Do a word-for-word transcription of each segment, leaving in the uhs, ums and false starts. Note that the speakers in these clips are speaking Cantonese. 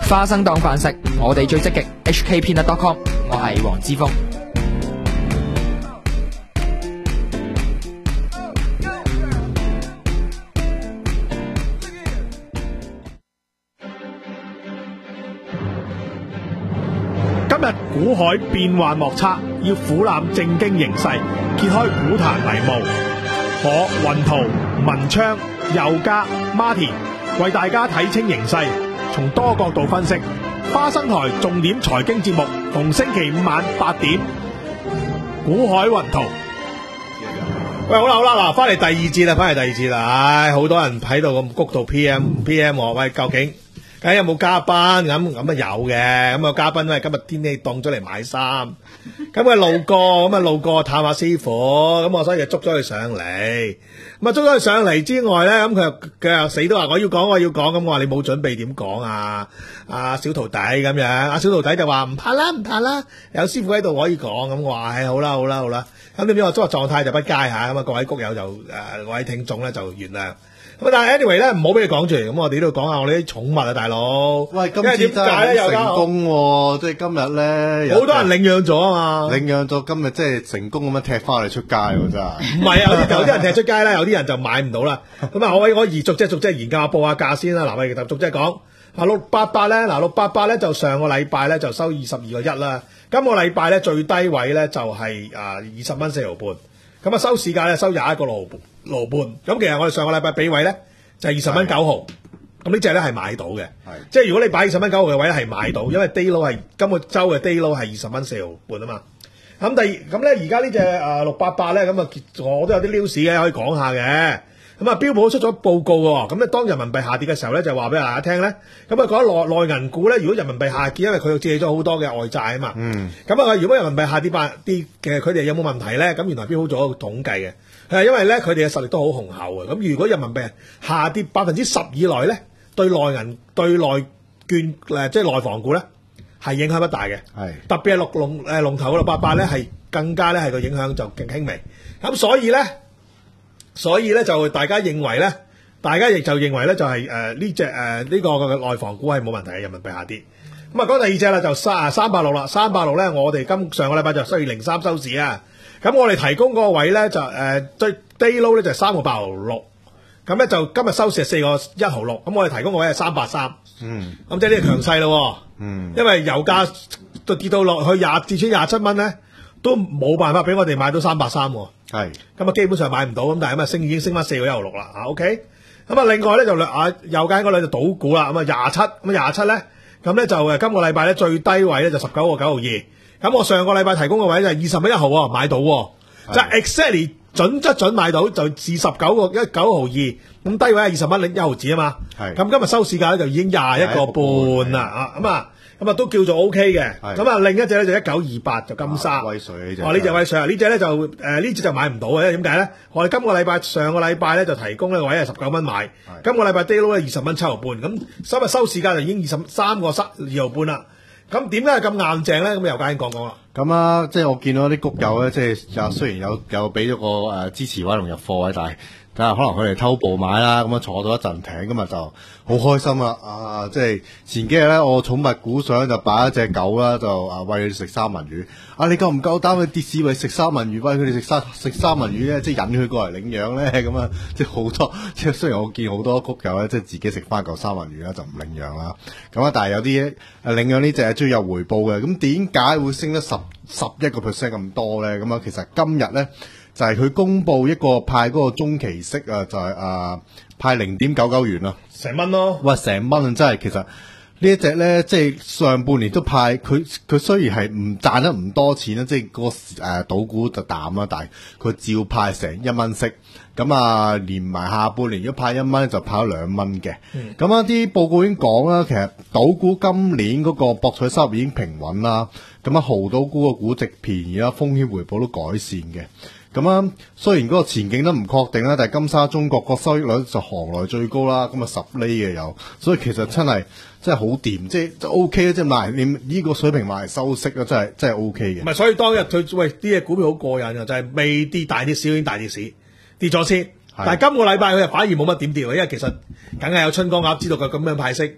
花生當飯食，我哋最積極 H K Peanut dot com， 我係黃之鋒。 今日股海變幻莫測，要俯瞰正經形勢，揭開股壇迷霧。我雲圖、文昌、佑嘉、Martin 為大家睇清形勢，從多角度分析。花生台重點財經節目，逢星期五晚八點，股海雲圖。喂，好啦好啦，嗱，翻嚟第二節啦，翻嚟第二節啦，唉，好多人喺度咁谷到 P M P M 我，喂，究竟？睇有冇嘉賓咁咁啊有嘅，咁個嘉賓咧今日天氣凍咗嚟買衫，咁啊路過咁啊路過探下師傅，咁我所以就捉咗佢上嚟，咁啊捉咗佢上嚟之外咧，咁佢又佢又死都話我要講我要講，咁我話你冇準備點講啊？阿小徒弟咁樣，阿小徒弟就話唔怕啦唔怕啦，有師傅喺度可以講，咁我話唉好啦好啦好啦，咁點知我今日狀態就不佳吓，咁啊各位谷友就誒各位聽眾咧就原諒。咁但係 anyway 咧，唔好俾你講住，咁我哋呢度講下我哋啲寵物啊，大佬。 喂，今次真係好成功喎！即係今日咧， 好多人領養咗啊嘛， 領養咗今日即係成功咁樣踢翻嚟出街喎，真係。 唔係啊，有啲人踢出街啦，有啲人就買唔到啦。咁啊，我我而逐隻逐隻研究下報下價先啦。嗱，我哋逐隻講。啊，六八八咧，嗱六八八咧就上個禮拜咧就收二十二個一啦。今個禮拜咧最低位咧就係啊二十蚊四毫半。咁啊收市價咧收廿一個六毫半。羅半咁，其實我哋上個禮拜俾位咧就係二十蚊九毫，咁呢隻咧係買到嘅，即係如果你擺二十蚊九毫嘅位咧係買到，因為 day low 係今個周嘅 day low 係二十蚊四毫半啊嘛。咁第二咁咧而家呢隻誒六八八咧咁啊，我都有啲 news 嘅可以講下嘅。咁啊標普出咗報告喎，咁咧當人民幣下跌嘅時候咧就話俾大家聽咧，咁啊講內內銀股咧，如果人民幣下跌，因為佢又借咗好多嘅外債啊嘛，嗯，咁啊如果人民幣下跌百啲嘅，佢哋有冇問題咧？咁原來標普做一個統計嘅。係因為咧，佢哋嘅實力都好雄厚嘅。咁如果人民幣下跌百分之十以內咧，對內銀、對內券誒，即係內房股咧，係影響不大嘅。係特別係六龍誒龍頭嘅六八八咧，係更加咧係個影響就勁輕微。咁所以咧，所以咧就大家認為咧，大家亦就認為咧就係誒呢隻誒呢個嘅內房股係冇問題嘅，人民幣下跌。咁啊講第二隻啦，就三三百六啦，三百六咧，我哋今上個禮拜就需要零三收市啊。咁我哋提供嗰個位咧就誒最 day low 咧就係三個八毫六，咁咧就今日收市係四個一毫六，咁我哋提供個位係三百三，嗯，咁即係呢個強勢咯，嗯，因為油價都跌到落去廿至穿廿七蚊咧，都冇辦法俾我哋買到三百三，係，咁啊基本上買唔到，咁但係咁啊升已經升翻四個一毫六啦，啊 OK，咁啊另外咧就啊油價嗰兩隻賭股啦，咁啊廿七，咁啊廿七咧，咁咧就誒今個禮拜咧最低位咧就十九個九毫二。咁我上個禮拜提供個位就係二十蚊一毫喎，買到喎，就 exactly 準則準買到，就至十九個一九毫二，咁低位係二十蚊零一毫子啊嘛。咁今日收市價咧就已經廿一個半啦，啊咁啊咁啊都叫做 O K 嘅。咁啊另一隻咧就一九二八就金沙，威水呢隻。哦呢隻威水啊，呢隻咧就誒呢隻就買唔到嘅，點解咧？我哋今個禮拜上個禮拜咧就提供呢個位係十九蚊買，今個禮拜 day low 咧二十蚊七毫半，咁今日收市價就已經二十三個三二毫半啦。咁點解係咁硬淨咧？咁又家先講講啦。 咁啊，即係我見到啲谷友咧，即係又雖然有有俾咗個誒、呃、支持位同入貨位，但係但係可能佢哋偷步買啦，咁啊坐到一陣艇，今日就好開心啦！啊，即係前幾日咧，我寵物股上就擺一隻狗啦，就啊餵佢食三文魚。啊，你夠唔夠膽去跌市餵食三文魚？餵佢哋食三食三文魚咧，即係引佢過嚟領養咧？咁啊，即係好多即係雖然我見好多谷友咧，即係自己食翻嚿三文魚啦，就唔領養啦。咁啊，但係有啲誒領養呢隻係最有回報嘅。咁點解會升得十十一個 percent 咁多咧？咁啊，其實今日咧。就係佢公布一個派嗰個中期息啊，就係、是、啊派零點九九元啦， 成蚊咯。 哇，成蚊真係其實呢一隻咧，即係上半年都派佢，佢雖然係唔賺得唔多錢啦，即係、那個誒、呃、賭股就淡啦，但係佢照派成一蚊息。咁啊，連埋下半年如果派一蚊就派咗兩蚊嘅。咁啊、嗯，啲報告已經講啦，其實賭股今年嗰個博彩收入已經平穩啦。咁啊，豪賭股個估值便宜啦，風險回報都改善嘅。咁啊，雖然嗰個前景都唔確定啦，但係金沙中國個收益率就行內最高啦，咁啊十厘嘅有，所以其實真係真係好掂，即係就 O K 啦，即係賣你呢個水平賣收息啦，真係真係 O K 嘅。 唔係，所以當日佢喂啲嘢股票好過癮啊，就係、是、未跌大跌市已經大跌市，跌咗先。但係今個禮拜佢又反而冇乜點跌，因為其實梗係有春江鴨知道佢咁樣派息，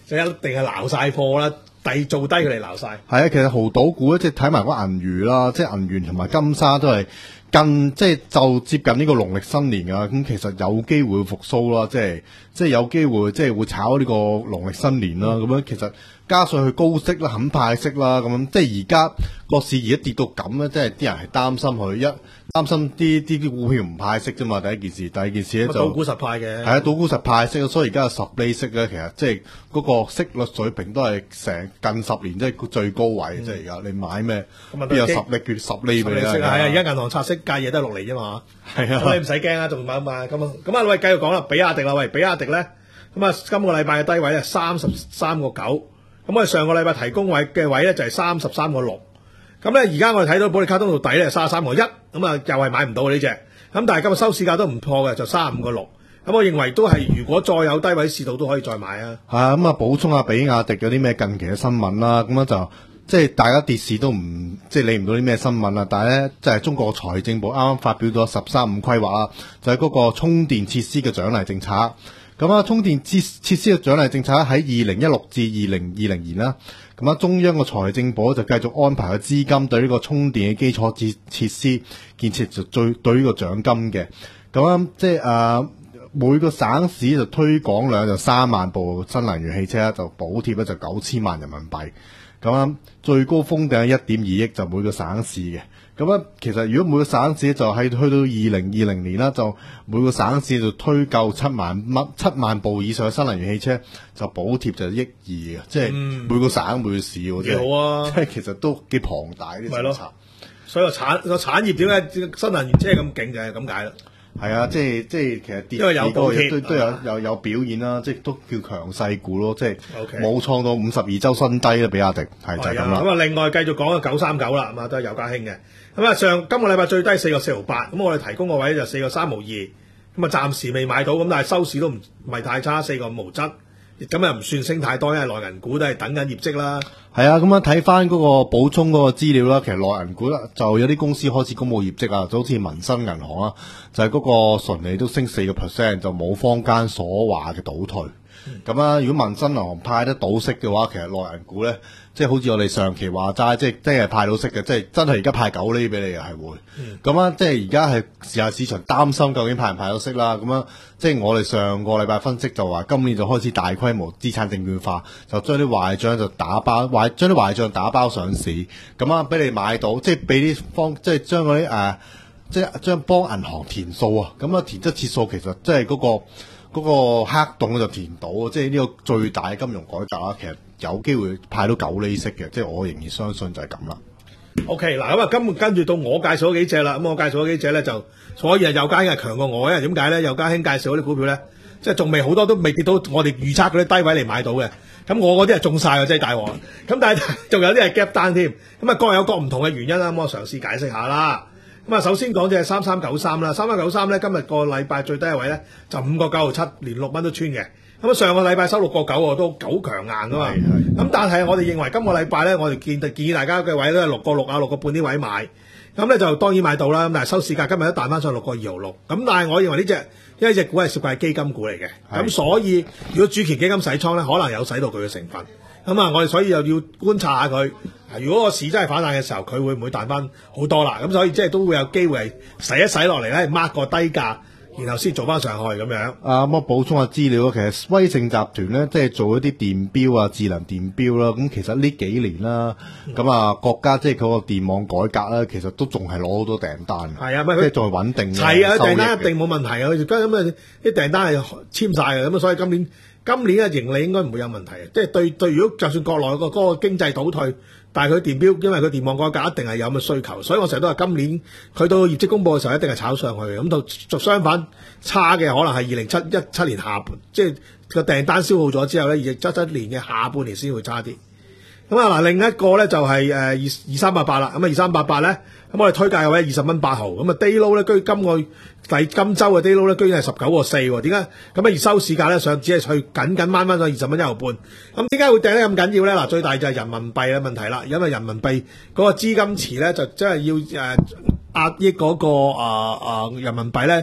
就一定係撈晒貨啦，低做低佢哋撈晒。 係啊，其實豪賭股咧，即係睇埋嗰銀娛啦，即係銀娛同埋金沙都係近，即係就接近呢個農曆新年啊。咁其實有機會復甦啦，即係即係有機會即係會炒呢個農曆新年啦。咁樣其實加上佢高息啦、肯派息啦，咁樣即係而家個市而家跌到咁咧，即係啲人係擔心佢一擔心啲啲啲股票唔派息啫嘛。第一件事，第二件事咧就賭股實派嘅， 係啊，賭股實派息，所以而家有十厘息咧，其實即係嗰個息率水平都係成近十年即係最高位。嗯、即係而家你買咩邊有十厘缺十厘俾你啊？係啊，而家銀行拆息隔夜都係六厘啫嘛。 係啊， 咁你唔使驚啊，仲買唔買咁啊？咁啊，喂，繼續講啦，比亞迪啦，喂，比亞迪咧咁啊，今個禮拜嘅低位咧三十三個九。咁我哋上個禮拜提供位嘅位咧就係三十三個六，咁咧而家我哋睇到保利卡通道底咧三十三個一，咁啊又係買唔到呢隻，咁但係今日收市價都唔破嘅，就三十五個六，咁我認為都係如果再有低位試到都可以再買啊。 係啊，咁啊補充下比亞迪有啲咩近期嘅新聞啦，咁樣就即係大家跌市都唔即係理唔到啲咩新聞啦，但係咧就係中國財政部啱啱發表咗十三五規劃啦，就係嗰個充電設施嘅獎勵政策。咁啊，充電設設施嘅獎勵政策喺二零一六至二零二零年啦。咁啊，中央嘅財政部就繼續安排嘅資金對呢個充電嘅基礎設設施建設就最對呢個獎金嘅。咁啊，即係誒每個省市就推廣量就三萬部新能源汽車，就補貼咧就九千萬人民幣。咁啊，最高封頂一點二億就每個省市嘅。咁啊，其實如果每個省市就係去到二零二零年啦，就每個省市就推夠七萬蚊七萬部以上嘅新能源汽車，就補貼就億二嘅，即係每個省每個市喎， 幾好啊！ 即係其實都幾龐大啲政策。 所以個產個產業點解新能源車咁勁就係咁解啦。 係啊，即係即係其實跌因為有補貼都都有有有表現啦，即係都叫強勢股咯，即係 OK 冇創到五十二周新低啦，比亞迪係就係咁啦。 咁啊，另外繼續講個九三九啦，咁啊都係有家興嘅。咁啊，上今個禮拜最低四個四毫八，咁我哋提供個位就四個三毫二，咁啊暫時未買到，咁但係收市都唔唔係太差，四個五毫七，咁又唔算升太多，因為內銀股都係等緊業績啦。 係啊，咁樣睇翻嗰個補充嗰個資料啦，其實內銀股就有啲公司開始公布業績啊，就好似民生銀行啊，就係、是、嗰個純利都升四個 percent，就冇坊間所話嘅倒退。咁啊、嗯，如果民生銀行派得到息嘅話，其實內銀股咧，即係好似我哋上期話齋，即係真係派到息嘅，即係真係而家派九厘俾你嘅係會。咁啊、嗯，即係而家係時下市場擔心究竟派唔派到息啦。咁啊，即係我哋上個禮拜分析就話，今年就開始大規模資產證券化，就將啲壞帳就打包壞，將啲壞帳打包上市。咁啊，俾你買到，即係俾啲方，即係將嗰啲誒，即係將幫銀行填數啊。咁啊，填質次數其實即係嗰個。嗰個黑洞就填到，即係呢個最大嘅金融改革啦。其實有機會派到九厘息嘅，即係我仍然相信就係咁啦。 OK，嗱咁啊，今跟住到我介紹嗰幾隻啦。咁我介紹嗰幾隻咧就，所以啊，有家興係強過我，因為點解咧？有家興介紹嗰啲股票咧，即係仲未好多都未跌到我哋預測嗰啲低位嚟買到嘅。咁我嗰啲係中晒嘅，真係大鑊。咁但係仲有啲係 gap 單添。咁啊，各有各唔同嘅原因啦。咁我嘗試解釋下啦。咁啊，首先講隻三三九三啦，三三九三咧，今日個禮拜最低嘅位咧就五個九毫七，連六蚊都穿嘅。咁啊，上個禮拜收六個九，都九強硬噶嘛。咁但係我哋認為今個禮拜咧，我哋建建議大家嘅位都係六個六啊，六個半啲位買。咁咧就當然買到啦。咁但係收市價今日都彈翻上六個二毫六。咁但係我認為呢隻，因為呢隻股係涉及係基金股嚟嘅。咁的所以如果主權基金洗倉咧，可能有洗到佢嘅成分。咁啊，我哋所以又要觀察下佢。如果個市真係反彈嘅時候，佢會唔會彈翻好多啦？咁所以即係都會有機會係洗一洗落嚟咧，mark 個低價，然後先做翻上去咁樣。 啊，咁我補充下資料，其實威盛集團咧，即係做一啲電錶啊、智能電錶啦。咁其實呢幾年啦，咁啊、嗯、國家即係佢個電網改革咧，其實都仲係攞好多訂單。係啊，即係仲係穩定。係啊，訂單一定冇問題啊！佢而家咁啊，啲訂單係簽晒嘅，咁啊，所以今年今年嘅盈利應該唔會有問題。即係對對，如果就算國內個嗰個經濟倒退。但係佢電錶，因為佢電網改革一定係有咁嘅需求，所以我成日都話今年佢到業績公佈嘅時候一定係炒上去嘅。咁到就相反差嘅可能係二零七一七年下半，即係個訂單消耗咗之後咧，二零七七年嘅下半年先會差啲。咁啊嗱，另一個咧就係誒二二三八八啦。咁啊二三八八咧，咁我哋推介嘅位二十蚊八毫。咁啊 day low 咧，居今個第今週嘅 day low 咧，居然係十九個四喎。點解？咁啊而收市價咧上只係去緊緊掹翻咗二十蚊一毫半。咁點解會掟得咁緊要咧？嗱，最大就係人民幣嘅問題啦。因為人民幣嗰個資金池咧就真係要誒壓抑嗰個啊啊人民幣咧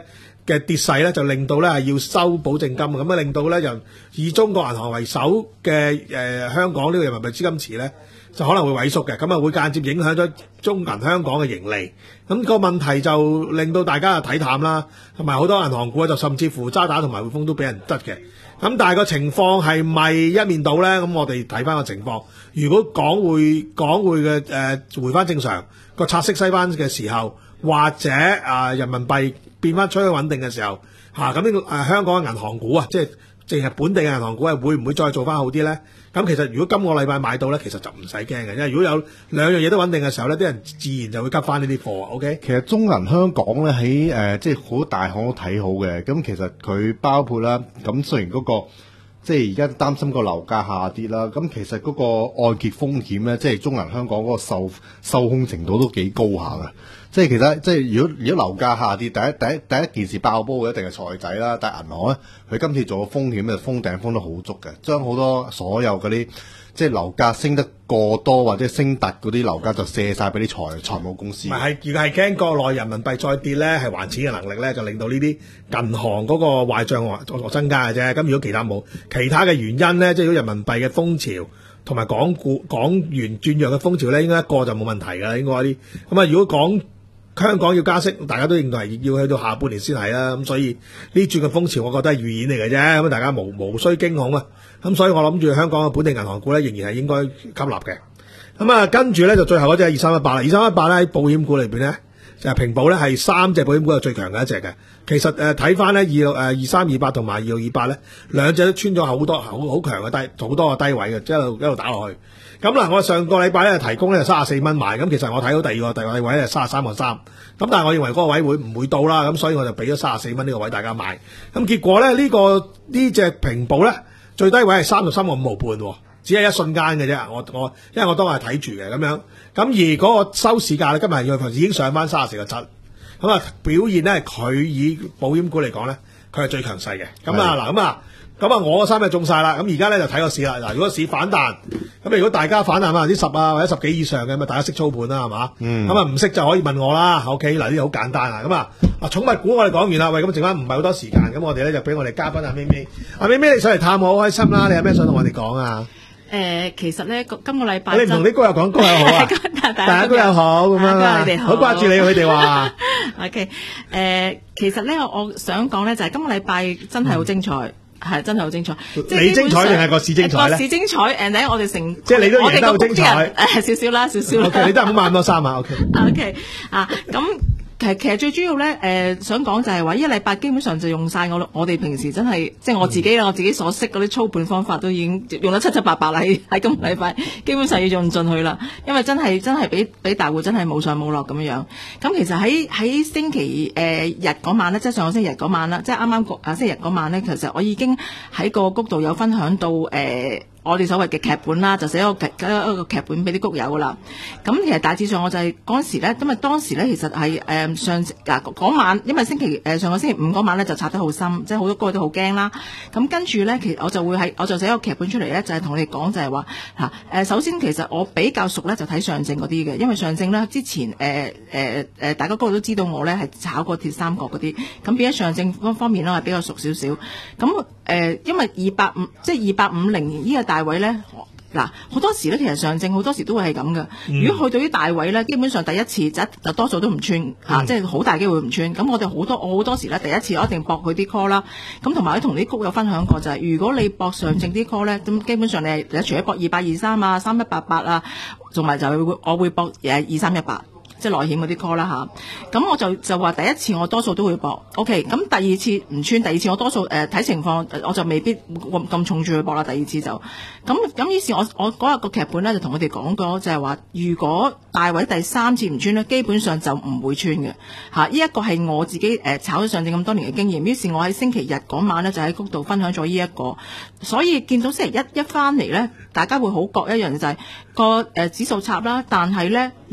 嘅跌勢咧，就令到咧係要收保證金，咁啊令到咧就以中國銀行為首嘅誒、呃、香港呢個人民幣資金池咧，就可能會萎縮嘅，咁啊會間接影響咗中銀香港嘅盈利。咁、個問題就令到大家睇淡啦，同埋好多銀行股就甚至乎渣打同埋匯豐都俾人執嘅。咁但係個情況係咪一面倒咧？咁我哋睇翻個情況，如果港匯港匯嘅誒回翻正常，個拆息西翻嘅時候，或者啊、呃、人民幣變翻趨向穩定嘅時候，嚇咁呢個誒、呃、香港嘅銀行股啊，即係淨係本地嘅銀行股係會唔會再做翻好啲咧？咁其實如果今個禮拜買到咧，其實就唔使驚嘅，因為如果有兩樣嘢都穩定嘅時候咧，啲人自然就會急翻呢啲貨啊。OK， 其實中銀香港咧喺誒即係好大行都睇好嘅，咁其實佢包括啦，咁雖然嗰、嗰個即係而家擔心個樓價下跌啦，咁其實嗰個按揭風險咧，即係中銀香港嗰個受受控程度都幾高下㗎。即係其實即係如果如果樓價下跌，第一第一第一件事爆煲嘅一定係財仔啦。但係銀行咧，佢今次做個風險就封頂封得好足嘅，將好多所有嗰啲即係樓價升得過多或者升突嗰啲樓價就卸晒俾啲財財務公司。 唔係，如果係驚國內人民幣再跌咧，係還錢嘅能力咧，就令到呢啲銀行嗰個壞帳增加嘅啫。咁如果其他冇其他嘅原因咧，即係如果人民幣嘅風潮同埋港股港元轉弱嘅風潮咧，應該一個就冇問題㗎啦。應該啲咁啊，如果講香港要加息，大家都認為要去到下半年先係啦，咁所以呢轉嘅風潮，我覺得係預演嚟嘅啫，咁大家無無需驚恐啊，咁所以我諗住香港嘅本地銀行股咧，仍然係應該吸納嘅。咁啊，跟住咧就最後嗰隻二三一八啦，二三一八咧喺保險股裏邊咧，就係、是、平保咧係三隻保險股係最強嘅一隻嘅。其實誒睇翻咧二六誒二三二八同埋二六二八咧，兩隻都穿咗好多好好強嘅低好多個低位嘅，一路一路打落去。咁嗱，我上個禮拜咧提供咧三十四蚊買，咁其實我睇到第二個第二個位咧三十三個三，咁但係我認為嗰個位會唔會到啦？咁所以我就俾咗三十四蚊呢個位大家買。咁結果咧呢、呢個呢隻平保咧最低位係三十三個五毫半，只係一瞬間嘅啫。我我因為我當日睇住嘅咁樣，咁而嗰個收市價咧今日要已經上翻三十四個七，咁啊表現咧佢以保險股嚟講咧，佢係最強勢嘅。咁啊嗱咁啊。咁啊，我三日中晒啦，咁而家咧就睇個市啦。嗱，如果市反彈，咁如果大家反彈百分之十啊，或者十幾以上嘅，咁大家識操盤啦，係嘛？嗯。咁啊，唔識就可以問我啦。OK，嗱呢啲好簡單啊。咁啊，啊寵物股我哋講完啦。喂，咁剩翻唔係好多時間，咁我哋咧就俾我哋嘉賓阿咪咪，阿咪咪你上嚟探我好開心啦。你有咩想同我哋講啊？ 誒、呃，其實咧，今個禮拜你唔同啲高友講高友好啊，大家高友好咁樣啊，好掛住你，佢哋話。 OK，誒、呃，其實咧，我想講咧，就係、是、今個禮拜真係好精彩。嗯係真係好精彩，即你精彩定係個市精彩咧？ 個市精彩 ，and 咧我哋成即係你都贏得好精彩， 誒少少啦，少少啦。 OK，你都係唔好買咁多衫啊。OK。 OK 啊，咁其實其實最主要咧，誒、呃、想講就係話，一禮拜基本上就用晒我我哋平時真係即係我自己啦，嗯、我自己所識嗰啲操盤方法都已經用得七七八八啦，喺喺今個禮拜基本上要用盡去啦，因為真係真係俾俾大戶真係冇上冇落咁樣樣。咁其實喺喺星期誒、呃、日嗰晚咧，即係上個星期日嗰晚啦，即係啱啱啊星期日嗰晚咧，其實我已經喺個谷度有分享到誒。呃我哋所謂嘅劇本啦，就寫一個劇一個劇本俾啲谷友噶啦。咁其實大致上我就係嗰陣時咧，因為當時咧其實係誒、呃、上嗱嗰晚，因為星期誒、呃、上個星期五嗰晚咧就插得好深，即係好多歌都好驚啦。咁跟住咧，其實我就會喺我就寫一個劇本出嚟咧，就係同你哋講就係話嚇誒，首先其實我比較熟咧就睇上證嗰啲嘅，因為上證咧之前誒誒誒大家嗰個都知道我咧係炒過鐵三角嗰啲，咁變咗上證方方面咧係比較熟少少。咁誒、呃，因為二百五即係二百五零呢個大位咧，嗱好多時咧，其實上證好多時都會係咁嘅。嗯、如果去到啲大位咧，基本上第一次就就多數都唔穿嚇、嗯啊，即係好大機會唔穿。咁我哋好多我好多時咧，第一次我一定搏佢啲 call 啦。咁同埋同啲谷友分享過就係、是，如果你搏上證啲 call 咧，咁基本上你係除咗搏二八二三啊、三一八八啊，同埋就會我會搏誒二三一八。即係內險嗰啲 call 啦嚇，咁我就就話第一次我多數都會搏 ，OK，咁第二次唔穿，第二次我多數誒睇、呃、情況，我就未必咁咁重住去搏啦。第二次就咁咁，於是我我嗰日個劇本咧就同佢哋講過，就係、是、話如果大位第三次唔穿咧，基本上就唔會穿嘅嚇。呢、啊、一個係我自己誒、呃、炒咗上證咁多年嘅經驗，於是我喺星期日嗰晚咧就喺谷度分享咗呢一個，所以見到星期一一翻嚟咧，大家會好覺一樣就係、是、個誒、呃、指數插啦，但係咧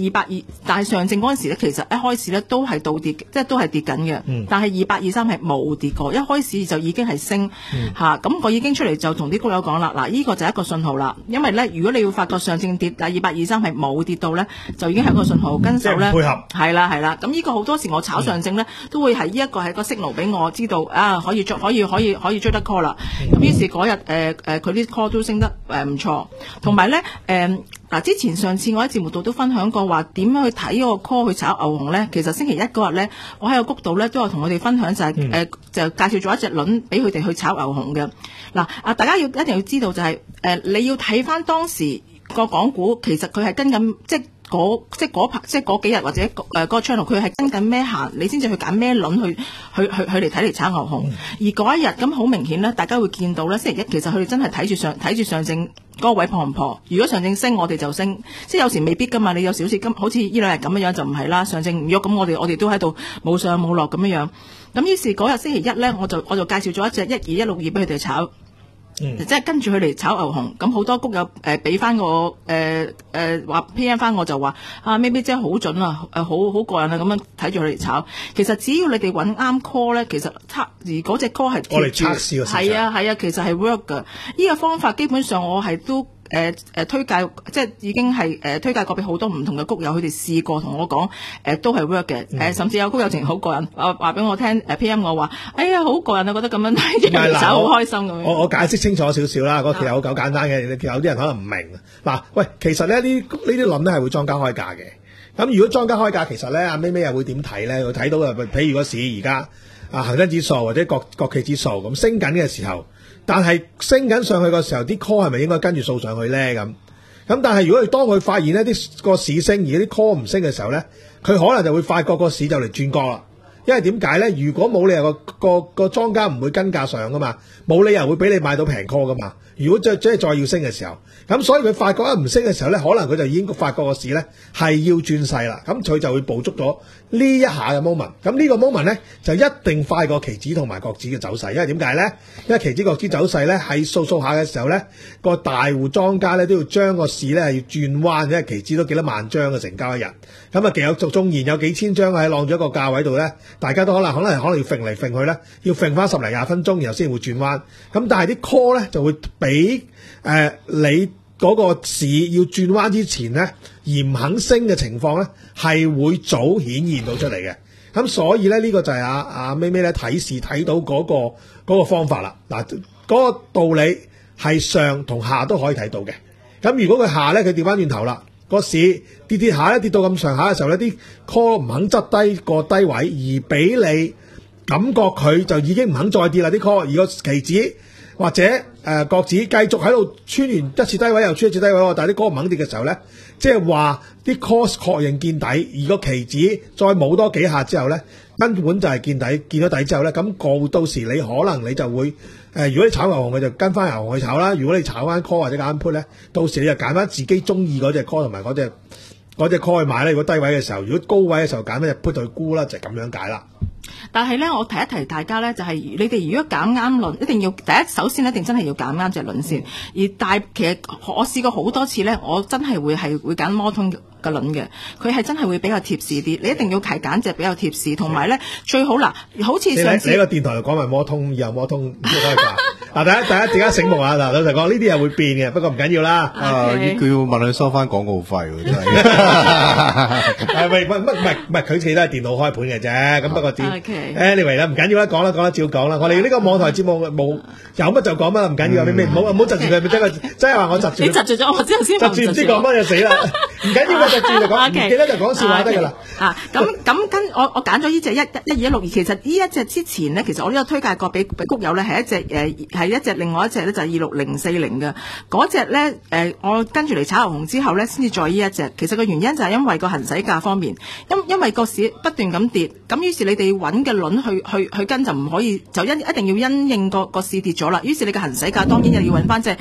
二百二，但係上證嗰陣時咧，其實一開始咧都係倒跌，即係都係跌緊嘅。 嗯、 但係二百二三係冇跌過，一開始就已經係升嚇。咁、嗯啊、我已經出嚟就同啲高友講啦，嗱，呢個就係一個信號啦。因為咧，如果你要發覺上證跌，但係二百二三係冇跌到咧，就已經係一個信號，跟手咧配合係啦係啦。咁呢個好多時我炒上證咧，都會係呢一個係個 signal 俾我知道啊，可以追可以可以可以追得 call 啦。咁、嗯、於是嗰日誒誒佢啲 call 都升得誒唔錯，同埋咧誒嗱之前上次我喺節目度都分享過話點樣去睇嗰個 call 去炒牛熊咧。其實星期一嗰日咧，我喺個谷度咧都有同我哋分享就係、是、誒、嗯呃、就介紹咗一隻輪俾佢哋去炒牛熊嘅。嗱啊，大家要一定要知道就係、是、誒、呃、你要睇翻當時個港股其實佢係跟緊即係嗰即係嗰排即係嗰幾日或者誒嗰個 channel 佢係跟緊咩行，你先至去揀咩輪去去去去嚟睇嚟炒牛熊。嗯、而嗰一日咁好明顯咧，大家會見到咧，星期一其實佢哋真係睇住上睇住上證嗰個位破唔破。如果上證升，我哋就升，即係有時未必噶嘛。你有時好似今好似呢兩日咁樣樣就唔係啦，上證唔喐咁，我哋我哋都喺度冇上冇落咁樣樣。咁於是嗰日星期一咧，我就我就介紹咗一隻一二一六二俾佢哋炒。嗯、即係跟住佢嚟炒牛熊，咁好多谷友誒俾翻我誒誒話 P M 翻我就話啊咩咩真係好準啊，誒好好過癮啊，咁樣睇住佢嚟炒。其實只要你哋揾啱 call 咧，其實測而嗰隻 call 係我嚟測試個市場係啊係啊，其實係 work 㗎。呢、這個方法基本上我係都。誒誒、呃、推介即係已經係誒、呃、推介過俾好多唔同嘅谷友，佢哋試過同我講誒、呃、都係 work 嘅。誒、呃、甚至有谷友情好過癮，話話俾我聽誒 P M 我話，哎呀好過癮啊，覺得咁樣睇住嚟炒好開心咁樣。 我我解釋清楚少少啦，嗰其實好夠簡單嘅，有啲人可能唔明。嗱，喂，其實咧呢呢啲輪咧係會莊家開價嘅。咁如果莊家開價，其實咧阿咪咪又會點睇咧？會睇到啊，譬如個市而家啊恆生指數或者國國企指數咁升緊嘅時候。但係升緊上去嘅時候，啲 call 係咪應該跟住掃上去咧？咁咁，但係如果當佢發現呢啲個市升而啲 call 唔升嘅時候咧，佢可能就會發覺個市就嚟轉角啦。因為點解咧？如果冇理由個個個莊家唔會跟價上噶嘛，冇理由會俾你買到平 call 噶嘛。如果即即係再要升嘅時候，咁所以佢發覺一唔升嘅時候咧，可能佢就已經發覺個市咧係要轉勢啦。咁佢就會捕捉咗呢一下嘅 moment。咁呢個 moment 咧就一定快過期指同埋國指嘅走勢。因為點解咧？因為期指國指走勢咧係掃掃下嘅時候咧，個大戶莊家咧都要將個市咧係要轉彎，因為期指都幾多萬張嘅成交一日。咁啊，其實縱然有幾千張喺晾咗一個價位度咧，大家都可能可能可能要揈嚟揈去咧，要揈翻十零廿分鐘，然後先會轉彎。咁但係啲 call 咧就會比誒、呃、你嗰個市要轉彎之前咧，而唔肯升嘅情況咧，係會早顯現到出嚟嘅。咁所以咧呢、這個就係阿阿咪咪咧睇市睇到嗰、那個嗰、那個方法啦。嗱，嗰個道理係上同下都可以睇到嘅。咁如果佢下咧，佢調翻轉頭啦。個市跌跌下咧，跌到咁上下嘅時候咧，啲 call 唔肯執低個低位，而俾你感覺佢就已經唔肯再跌啦啲 call，而個期指或者誒國指繼續喺度穿完一次低位又穿一次低位，但係啲 call 唔肯跌嘅時候咧，即係話啲 call 確認見底，而個期指再冇多幾下之後咧，根本就係見底，見咗底之後咧，咁過到時你可能你就會。誒、呃，如果你炒牛熊，佢就跟翻牛熊去炒啦；如果你炒翻 call 或者揀 put 咧，到時你就揀翻自己中意嗰隻 call 同埋嗰隻嗰隻 call 去買咧。如果低位嘅時候，如果高位嘅時候揀咩 put 去沽啦，就係、是、咁樣解啦。 但係咧，我提一提大家咧，就係、是、你哋如果揀啱輪，一定要第一首先一定真係要揀啱隻輪先。而大其實我試過好多次咧，我真係會係會揀摩通嘅輪嘅，佢係真係會比較貼市啲。你一定要係揀隻比較貼市，同埋咧最好嗱，好似上次你喺個電台度講埋摩通，以後摩通開價。嗱，大家大家大家醒目啊！嗱，老實講，呢啲嘢會變嘅，不過唔緊要啦。 啊，佢要問佢收翻廣告費喎，真係。 係咪？唔唔唔係唔係，佢哋都係電腦開盤嘅啫。咁不過點 ？Anyway 啦，唔緊要啦，講啦講啦，照講啦。我哋呢個網台節目冇有乜就講乜，唔緊要。咩咩唔好唔好窒住佢，真係真係話我窒住。 你窒住咗，我之後先窒住唔知講乜就死啦。唔緊要嘅，窒住就講，唔記得就講笑話得㗎啦。 啊，咁咁跟我我揀咗呢隻一一二一六二，其實呢一隻之前咧，其實我都有推介過俾俾谷友咧，係一隻誒係一隻另外一隻咧就係二六零四零嘅嗰隻咧誒，我跟住嚟炒牛熊之後咧，先至再呢一隻。其實個原因就係因為個行使價方面，因因為個市不斷咁跌，咁於是你哋揾嘅輪去去去跟就唔可以，就因一定要因應個個市跌咗啦。於是你嘅行使價當然又要揾翻隻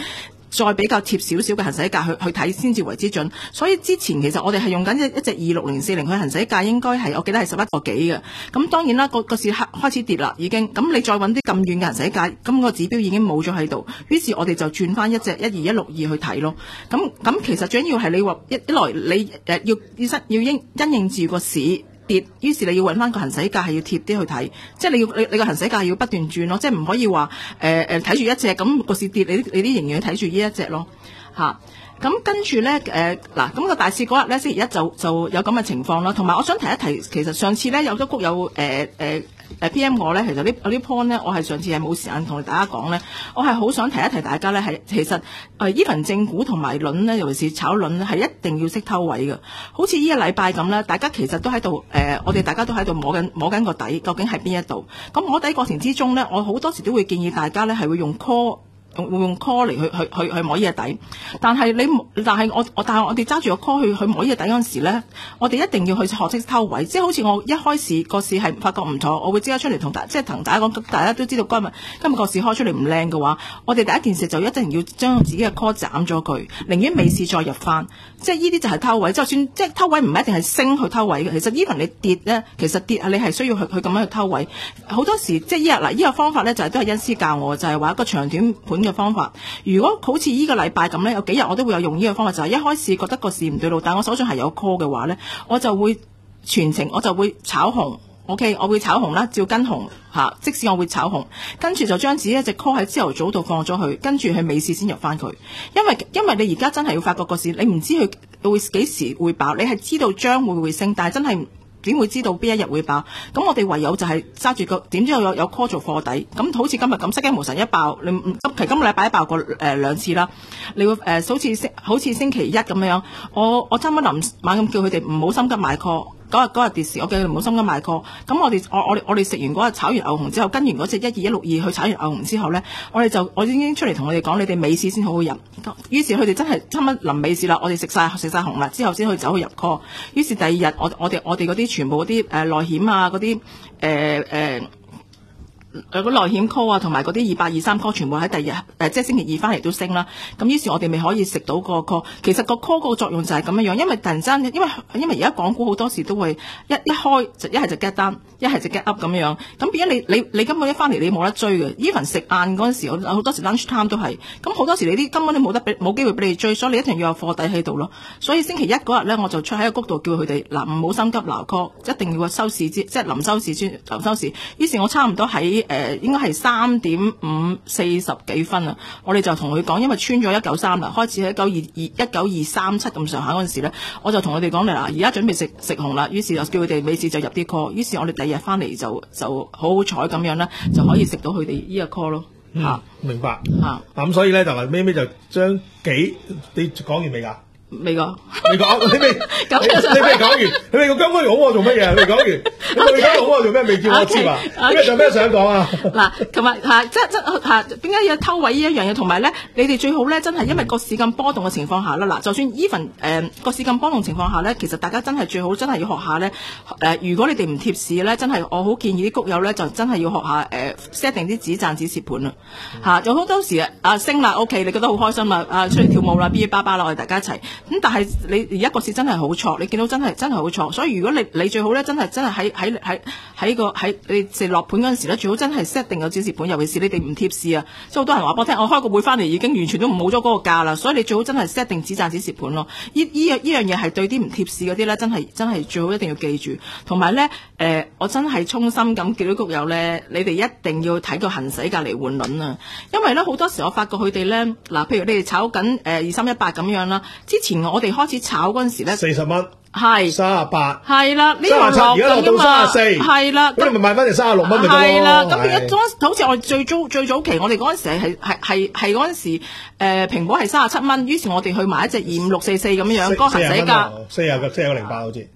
再比較貼少少嘅行使價去去睇先至為之準。所以之前其實我哋係用緊一一隻二六零四零佢行使價應該係我記得係十一個幾嘅。咁當然啦，個個市開始跌啦已經。咁你再揾啲咁遠嘅行使價，咁個指標已經冇咗喺度。於是我哋就轉翻一隻一二一六二去睇咯。咁咁其實最緊要係你話一一來你誒要要要因因應住個市跌，於是你要揾翻個行使價係要貼啲去睇，即係你要你你個行使價要不斷轉咯，即係唔可以話誒誒睇住一隻咁個市跌，你你啲仍然要睇住呢一隻咯嚇。咁跟住咧誒嗱，咁個大市嗰日咧星期一就就有咁嘅情況啦。同埋我想提一提，其實上次咧有咗谷有誒誒誒 P M 我咧，其實呢有啲 point 咧，我係上次係冇時間同大家講咧，我係好想提一提大家咧，係其實誒依份正股同埋輪咧，尤其是炒輪咧，係一定要識偷位嘅。好似呢個禮拜咁咧，大家其實都喺度誒，我哋大家都喺度摸緊摸緊個底，究竟係邊一度？咁摸底過程之中咧，我好多時都會建議大家咧係會用 call。會用 call 嚟去去去去摸呢個底，但係你但係我我但係我哋揸住個 call 去去摸呢個底嗰陣時咧，我哋一定要去學識偷位，即係好似我一開始個市係發覺唔妥，我會即刻出嚟同大即係同大家講，大家都知道今日今日個市開出嚟唔靚嘅話，我哋第一件事就一定要將自己嘅 call 斬咗佢，寧願未試再入翻，即係呢啲就係偷位。就算即係偷位唔一定係升去偷位嘅，其實 even 你跌咧，其實跌你係需要去去咁樣去偷位。好多時即係依日嗱，呢個方法咧就係都係恩師教我，就係話一個長短盤嘅方法。如果好似呢個禮拜咁咧，有幾日我都會有用呢個方法，就係一開始覺得個市唔對路，但我手上係有 call 嘅話咧，我就會全程我就會炒紅 ，OK， 我會炒紅啦，照跟紅嚇。即使我會炒紅，跟住就將自己一隻 call 喺朝頭早度放咗佢，跟住去尾市先入翻佢。因為因為你而家真係要發覺個市，你唔知佢會幾時會爆，你係知道將會會升，但係真係點會知道邊一日會爆？咁我哋唯有就係揸住個點知有有 call 做貨底。咁好似今日咁失驚無神一爆，你唔其實今個禮拜一爆過誒、呃、兩次啦。你會誒、呃、好似星好似星期一咁樣，我我差唔多臨晚咁叫佢哋唔好心急買 call。嗰日嗰日跌市，我叫佢哋唔好心急買 call。咁我哋我我哋我哋食完嗰日炒完牛熊之後，跟完嗰隻一二一六二去炒完牛熊之後咧，我哋就我已經出嚟同佢哋講，你哋尾市先好好入。於是佢哋真係差唔多臨尾市啦，我哋食晒食曬紅啦，之後先去走去入 call。於是第二日我我哋我哋嗰啲全部嗰啲誒內險啊嗰啲誒誒。誒個內險 call 啊，同埋嗰啲二八二三 call，全部喺第二日誒、呃，即係星期二翻嚟都升啦。咁於是我哋咪可以食到個 call。其實個 call 個作用就係咁樣樣，因為突然間，因為因為而家港股好多時都會一一開就一係就 get down，一係就 get up 咁樣。咁變咗你你你根本一翻嚟你冇得追嘅。even 食晏嗰陣時，好多時 lunch time 都係。咁好多時你啲根本都冇得俾冇機會俾你追，所以你一定要有貨底喺度咯。所以星期一嗰日咧，我就出喺個谷度叫佢哋嗱唔好心急撈 call，一定要收市之即係臨收市先臨收市。於是我差唔多喺誒、呃、應該係三點五四十幾分啊！我哋就同佢講，因為穿咗一九三啦，開始喺九二二一九二三七咁上下嗰陣時咧，我就同佢哋講嚟啦，而家準備食食紅啦，於是就叫佢哋尾市就入啲 call，於是我哋第二日翻嚟就就好好彩咁樣咧，就可以食到佢哋呢個 call 咯。 嗯， 啊、 明白。 啊， 咁所以咧就係尾尾就將幾你講完未㗎？ 未講， 你講，你未， 咁你你未講完，你未個姜哥好我做乜嘢？你未講完，你未講好我做咩？未叫我知啊？咩仲有咩想講啊？ 嗱，同埋嚇，即即嚇，點解要偷位呢一樣嘢？同埋咧，你哋最好咧，真係因為個市咁波動嘅情況下啦，嗱，就算 even 誒個市咁波動情況下咧，其實大家真係最好真係要學下咧。誒、呃，如果你哋唔貼市咧，真係我好建議啲谷友咧，就真係要學下誒 set 定啲止賺止蝕盤啦。嚇，有好多時啊升啦 ，OK，你覺得好開心啦，啊出嚟跳舞啦，嗶嗶巴巴啦，我哋大家一齊。咁但係你而家個市真係好錯，你見到真係真係好錯，所以如果你你最好咧，真係真係喺喺喺喺個喺你食落盤嗰陣時咧，最好真係 set 定個止蝕盤，尤其是你哋唔貼市啊，即係好多人話俾我聽，我開個會翻嚟已經完全都冇咗嗰個價啦，所以你最好真係 set 定止賺止蝕盤咯。依依樣依樣嘢係對啲唔貼市嗰啲咧，真係真係最好一定要記住。同埋咧，誒、呃，我真係衷心咁叫啲谷友咧，你哋一定要睇個行使價嚟換輪啊，因為咧好多時我發覺佢哋咧，嗱，譬如你哋炒緊誒二三一八咁樣啦，之前我哋開始炒嗰陣時咧， 四十蚊， 係三十八， 係啦，呢個三十七，而家落到三十四， 係啦， 咁你咪賣翻嚟三十六蚊咪得咯。 係啦，咁變咗好似我哋最早最早期，我哋嗰陣時係係係係嗰陣時誒蘋果係三十七蚊，於是我哋去買一隻二五六四四咁樣樣，嗰個行使價四廿個四廿個零八好似嚇。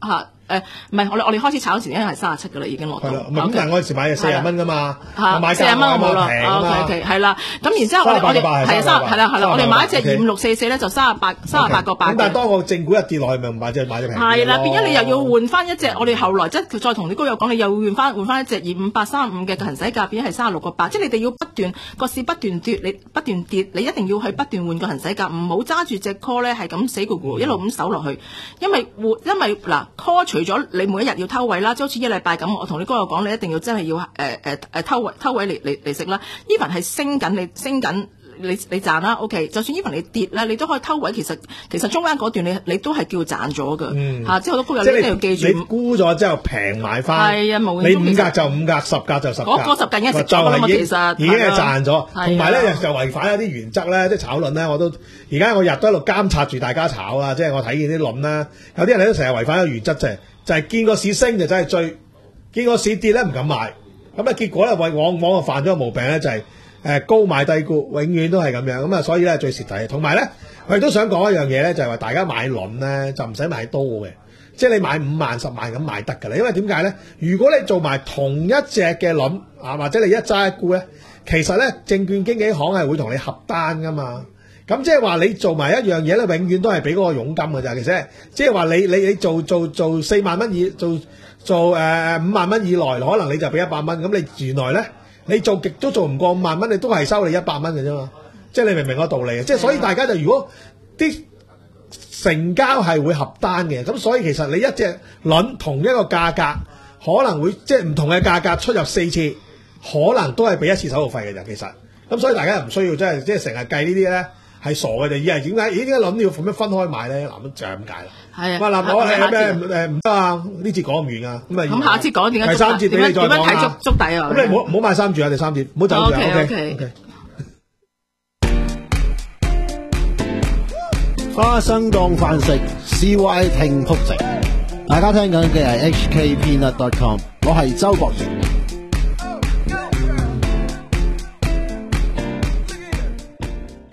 誒唔係我哋我哋開始炒嗰時已經係三十七㗎啦，已經落到。 係啦，唔係咁，但係我嗰時買嘅四十蚊㗎嘛， 嚇買四十蚊我冇啦。 平啊嘛 OK OK 係啦，咁然之後我哋我哋係啊三係啦係啦，我哋買一隻二五六四四咧就三十八三十八個八。 咁但係當個正股一跌落去，咪買隻買隻平。 係啦，變咗你又要換翻一隻，我哋後來即係再同啲高友講，你又要換翻換翻一隻二五八三五嘅行使價，變咗係三十六個八，即係你哋要不斷個市不斷跌，你不斷跌，你一定要去不斷換個行使價，唔好揸住隻 call 咧係咁死咕咕一路咁守落去，因為換因為嗱 call 除咗你每一日要偷位啦，即好似一禮拜咁，我同你高友講，你一定要真係要誒誒誒偷位偷位嚟嚟嚟食啦。even 係升緊，你升緊。你你賺啦 ，OK。就算 even 你跌咧，你都可以偷位。其實其實中間嗰段你你都係叫賺咗㗎， 嗯嚇。即係好多高友即係你一定要記住。 你沽咗之後平買翻， 係啊，無你形中五格就五格，十格就十格。 嗰個十格已經食咗啦嘛，其實已經係賺咗。 係啊同埋咧就違反一啲原則咧，即係炒輪咧，我都而家我日都喺度監察住大家炒啦。即係我睇見啲輪咧，有啲人咧都成日違反一個原則，就係就係見個市升就真係追，見個市跌咧唔敢買。咁咧結果咧，往往往犯咗個毛病咧，就係誒高買低沽，永遠都係咁樣。咁啊，所以咧最蝕底。同埋咧，我亦都想講一樣嘢咧，就係話大家買輪咧就唔使買多嘅，即係你買五萬、十萬咁買得㗎啦。因為點解咧？如果你做埋同一隻嘅輪啊，或者你一揸一沽咧，其實咧證券經紀行係會同你合單㗎嘛。咁即係話你做埋一樣嘢咧，永遠都係俾嗰個佣金㗎咋。其實即係話你你你做做做四萬蚊以做做誒、呃、五萬蚊以內，可能你就俾一百蚊。咁你原來咧，你做極都做唔過五萬蚊，你都係收你一百蚊嘅啫嘛。即係你明唔明個道理啊？即係所以大家就如果啲成交係會合單嘅，咁所以其實你一隻輪同一個價格可能會即係唔同嘅價格出入四次，可能都係俾一次手續費嘅咋。其實咁所以大家又唔需要即係即係成日計呢啲咧。係傻嘅就以為點解？咦點解諗要咁樣分開買咧？嗱咁就係咁解啦。 係啊。 喂嗱，我係咩誒唔得啊？呢節講唔完啊。咁啊。 咁下次講點解？ 第三節俾你再講啦。 點樣睇足足底啊？ 咁你唔好唔好買三注啊！第三節唔好走住啊。 OK OK OK。 花生當飯食 ，C Y 聽曲食。大家聽緊嘅係 H K Peanut dot com， 我係周博賢。